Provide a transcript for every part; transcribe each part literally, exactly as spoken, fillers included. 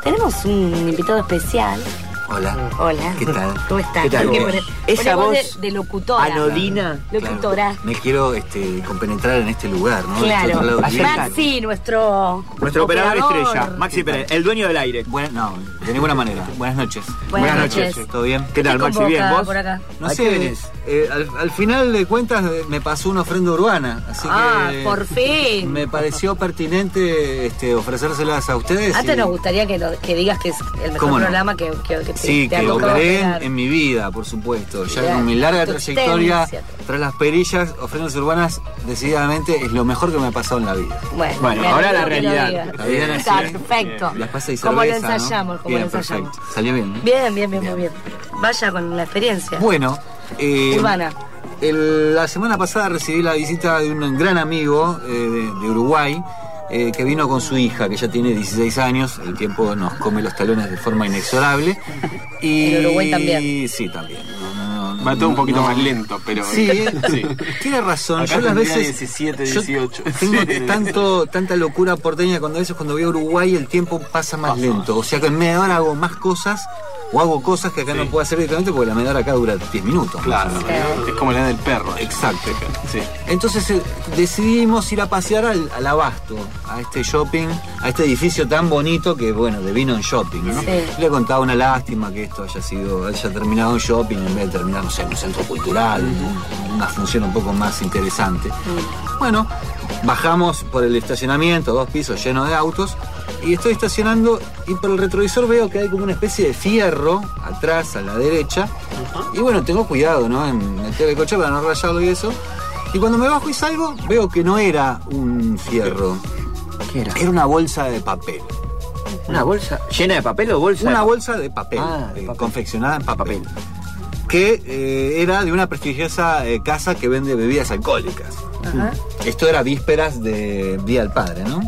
tenemos un invitado especial. Hola. Hola. ¿Qué tal? ¿Cómo estás? ¿Qué tal? ¿Por qué pone- Esa pone voz de, de locutora. anodina. Locutora. Claro, me quiero este, compenetrar en este lugar, ¿no? Claro. Este otro lado del viento. Maxi, nuestro Nuestro operador, estrella, Maxi Pérez, el dueño del aire. Bueno, no, de ninguna manera. Buenas noches. Buenas noches. ¿Todo bien? ¿Qué tal, ¿Qué Maxi? convoca ¿Bien? ¿Vos? por acá? No ¿A sé, qué venís? eh, al, al final de cuentas eh, me pasó una ofrenda urbana, así Ah, que por fin. me pareció pertinente este, ofrecérselas a ustedes. Antes y- nos gustaría que, lo- que digas que es el mejor ¿Cómo no? programa que, que, que te- Sí, te ha que tocado operé en, operar. en mi vida, por supuesto. Ya Claro. con mi larga Tu trayectoria existencia. tras las perillas, ofrendas urbanas, decididamente es lo mejor que me ha pasado en la vida. Bueno, Bueno, me ahora la alegro que lo realidad. digas. Está bien Está así. perfecto. Las pasas y Como lo cerveza, ¿no? ensayamos, como Bien, lo ensayamos. perfecto. Salió bien, ¿no? Bien, bien, bien, muy bien. Vaya con la experiencia. Bueno, eh, Urbana. el- la semana pasada recibí la visita de un gran amigo eh, de, de Uruguay eh, que vino con su hija, que ya tiene dieciséis años. El tiempo nos come los talones de forma inexorable. Y, En Uruguay también. Sí, también. No, no, no, Va todo un poquito no. más lento, pero... Sí, sí. tiene razón. Acá Yo las tendría veces diecisiete, yo dieciocho. tengo Sí. tanto, tanta locura porteña cuando a veces cuando voy a Uruguay el tiempo pasa más lento. O sea que en media hora hago más cosas o hago cosas que acá Sí. no puedo hacer directamente porque la media hora acá dura diez minutos. Claro, más o menos. es como la del perro. Exacto. Sí. Entonces eh, decidimos ir a pasear al, al Abasto, a este shopping, a este edificio tan bonito que, bueno, de vino en shopping, ¿no? Sí. Le contaba una lástima que esto haya sido, haya terminado en shopping en vez de terminar, no sé, en un centro cultural, un- una función un poco más interesante. Bueno, bajamos por el estacionamiento, dos pisos llenos de autos, y estoy estacionando y por el retrovisor veo que hay como una especie de fierro atrás, a la derecha, y bueno, tengo cuidado, ¿no? En meter el coche para no rayarlo y eso. Y cuando me bajo y salgo, veo que no era un fierro, ¿Qué era? era una bolsa de papel. ¿Una bolsa llena de papel o bolsa? Una de... bolsa de papel, Ah, de eh, papel. confeccionada en papel, Papel. que eh, era de una prestigiosa eh, casa que vende bebidas alcohólicas. Ajá. Esto era vísperas de Día del Padre, ¿no?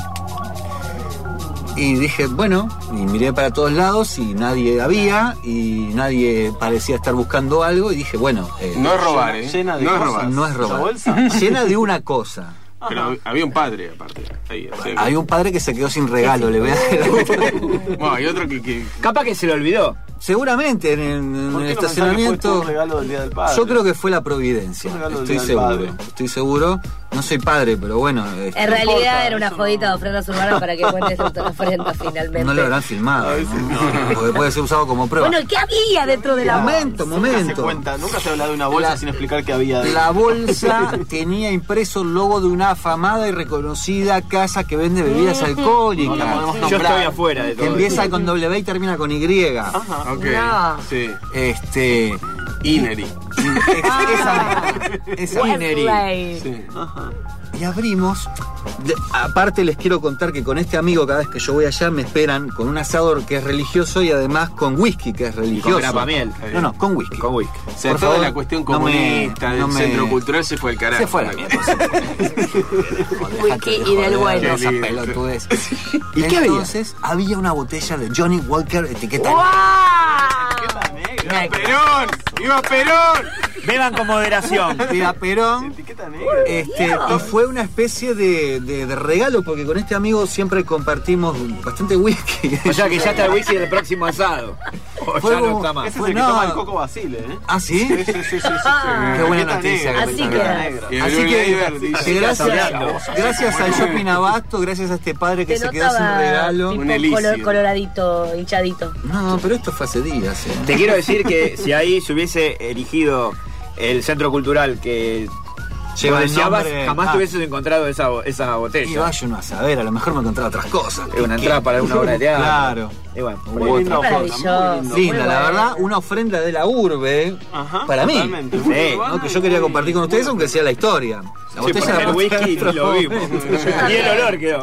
Y dije, bueno, y miré para todos lados y nadie había, y nadie parecía estar buscando algo, y dije, bueno... eh, No es robar, llena- ¿eh? llena de No es cosas, robar. no es ¿Esa robar. bolsa? Llena de una cosa. Pero había un padre, aparte. Ahí, o sea, Hay un padre que se quedó sin regalo, le voy a dar. Bueno, hay otro que... que... Capaz que se lo olvidó. Seguramente en, en ¿Por el qué no pensás que fue estacionamiento... un regalo del Día del Padre? Yo creo que fue la providencia, Un regalo del estoy Día del seguro, Padre. estoy seguro. No soy padre, pero bueno... este, En realidad importa, era una eso jodita no. de ofrendas urbanas para que cuentes esta ofrenda finalmente. no lo habrán filmado, A veces ¿no? Porque puede ser usado como prueba. Bueno, ¿qué había dentro de la momento, Nunca se momento. cuenta, nunca se habla de una bolsa La- sin explicar qué había dentro. La bolsa tenía impreso el logo de una afamada y reconocida casa que vende bebidas alcohólicas. No la podemos Yo nombrar. estoy afuera de Que todo. empieza con W y termina con Y. Ajá, ok. No. Sí. Este. Inery. es- esa esa Wesley. Sí. Ajá. Y abrimos. De- aparte les quiero contar que con este amigo cada vez que yo voy allá me esperan con un asador que es religioso y además con whisky que es religioso. grapamiel. No, no, con whisky. Con whisky. O sea, Por toda favor, la cuestión no me- comunista del no me- centro cultural se fue al carajo. Se fue a la mierda. Whisky y del bueno. Esa Qué lindo. pelotudez. ¿Y qué había? Entonces había una botella de Johnny Walker etiqueta ¡Wow! ¡Viva Perón! ¡Viva Perón! Beban con moderación. de Perón. Etiqueta negra. Este, y fue una especie de, de- de regalo porque con este amigo siempre compartimos bastante whisky. O sea que ya está el whisky del próximo asado. O Fue ya no como- está más. Ese es Fue- el que no. toma el Coco Basile, ¿eh? ¿Ah, sí? Sí, sí, sí, sí, sí, sí. Qué buena Etiqueta noticia. negra. que Así me queda. sacaron. Y el Así Blue que, Label dice- que gracias, hablando. gracias al Shopping Abasto, gracias a este padre que Te se quedó sin notaba regalo. tipo Un elixir. color- coloradito, hinchadito. No, pero esto fue hace días. eh. Te quiero decir que si ahí se hubiese erigido el centro cultural que Lleva el deseabas, nombre- jamás ah. te hubieses encontrado esa, esa Y botella. vaya uno a saber, a lo mejor me encontraba otras cosas. Es una entrada para una obra de teatro. Claro. Y bueno, por Muy ahí. linda Qué foto, maravilloso. muy Linda, Muy la bueno. verdad, una ofrenda de la urbe Ajá, para mí. totalmente. Muy Sí, urbana ¿no? Que y yo quería muy- compartir con ustedes, aunque sea la historia. La Sí, botella porque la el whisky ni lo vimos. Y el olor quedó.